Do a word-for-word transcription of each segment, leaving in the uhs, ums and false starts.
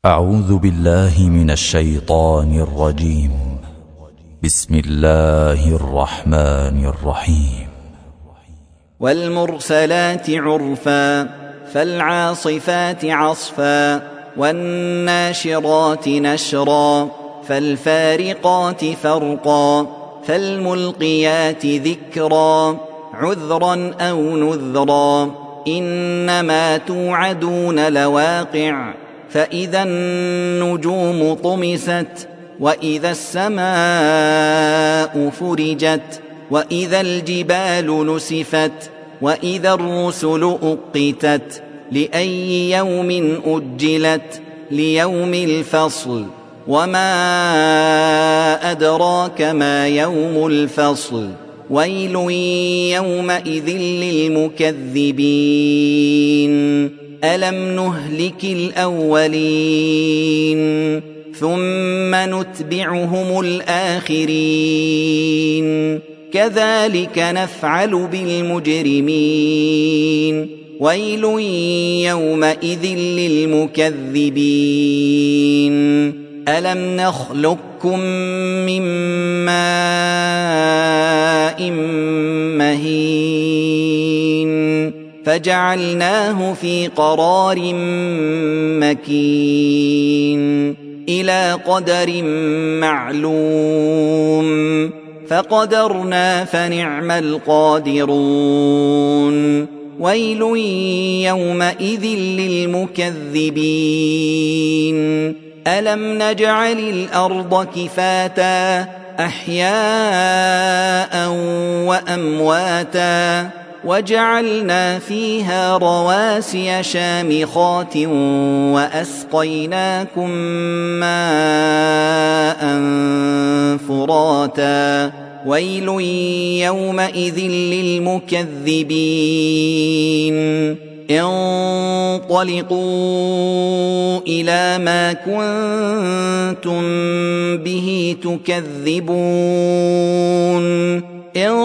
أعوذ بالله من الشيطان الرجيم. بسم الله الرحمن الرحيم. والمرسلات عرفا فالعاصفات عصفا والناشرات نشرا فالفارقات فرقا فالملقيات ذكرا عذرا أو نذرا إنما توعدون لواقع فإذا النجوم طمست وإذا السماء فرجت وإذا الجبال نسفت وإذا الرسل أقتت لأي يوم أجلت ليوم الفصل وما أدراك ما يوم الفصل ويل يومئذ للمكذبين ألم نهلك الأولين ثم نتبعهم الآخرين كذلك نفعل بالمجرمين ويل يومئذ للمكذبين ألم نخلقكم من ماء مهين فجعلناه في قرار مكين إلى قدر معلوم فقدرنا فنعم القادرون ويل يومئذ للمكذبين ألم نجعل الأرض كفاتا أحياء وأمواتا وجعلنا فيها رواسي شامخات وأسقيناكم ماء فراتا ويل يومئذ للمكذبين انطلقوا إلى ما كنتم به تكذبون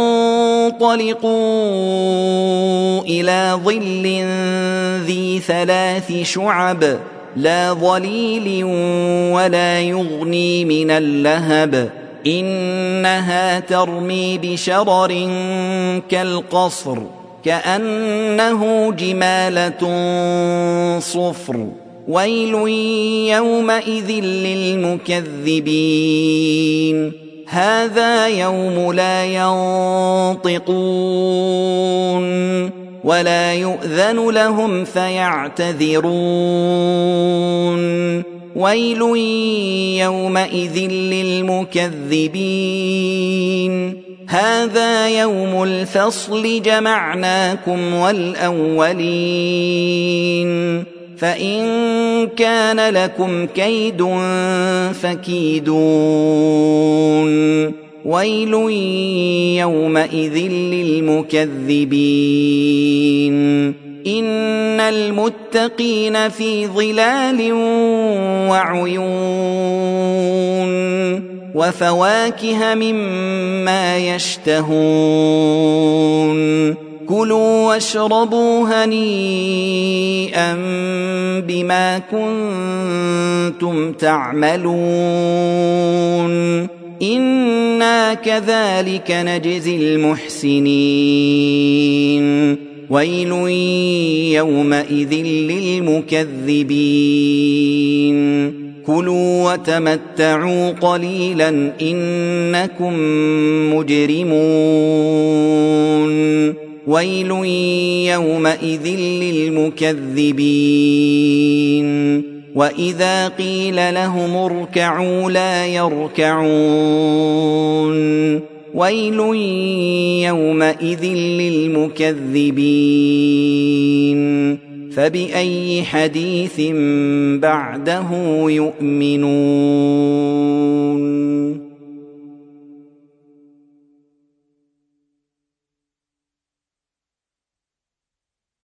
انطلقوا إلى ظل ذي ثلاث شعب لا ظليل ولا يغني من اللهب إنها ترمي بشرر كالقصر كأنه جمالة صفر ويل يومئذ للمكذبين هذا يوم لا ينطقون ولا يؤذن لهم فيعتذرون ويل يومئذ للمكذبين هذا يوم الفصل جمعناكم والأولين فإن كان لكم كيد فكيدون ويل يومئذ للمكذبين إن المتقين في ظلال وعيون وفواكه مما يشتهون كلوا واشربوا هنيئا بما كنتم تعملون إنا كذلك نجزي المحسنين ويل يومئذ للمكذبين كلوا وتمتعوا قليلا إنكم مجرمون ويل يومئذ للمكذبين وإذا قيل لهم اركعوا لا يركعون ويل يومئذ للمكذبين فبأي حديث بعده يؤمنون.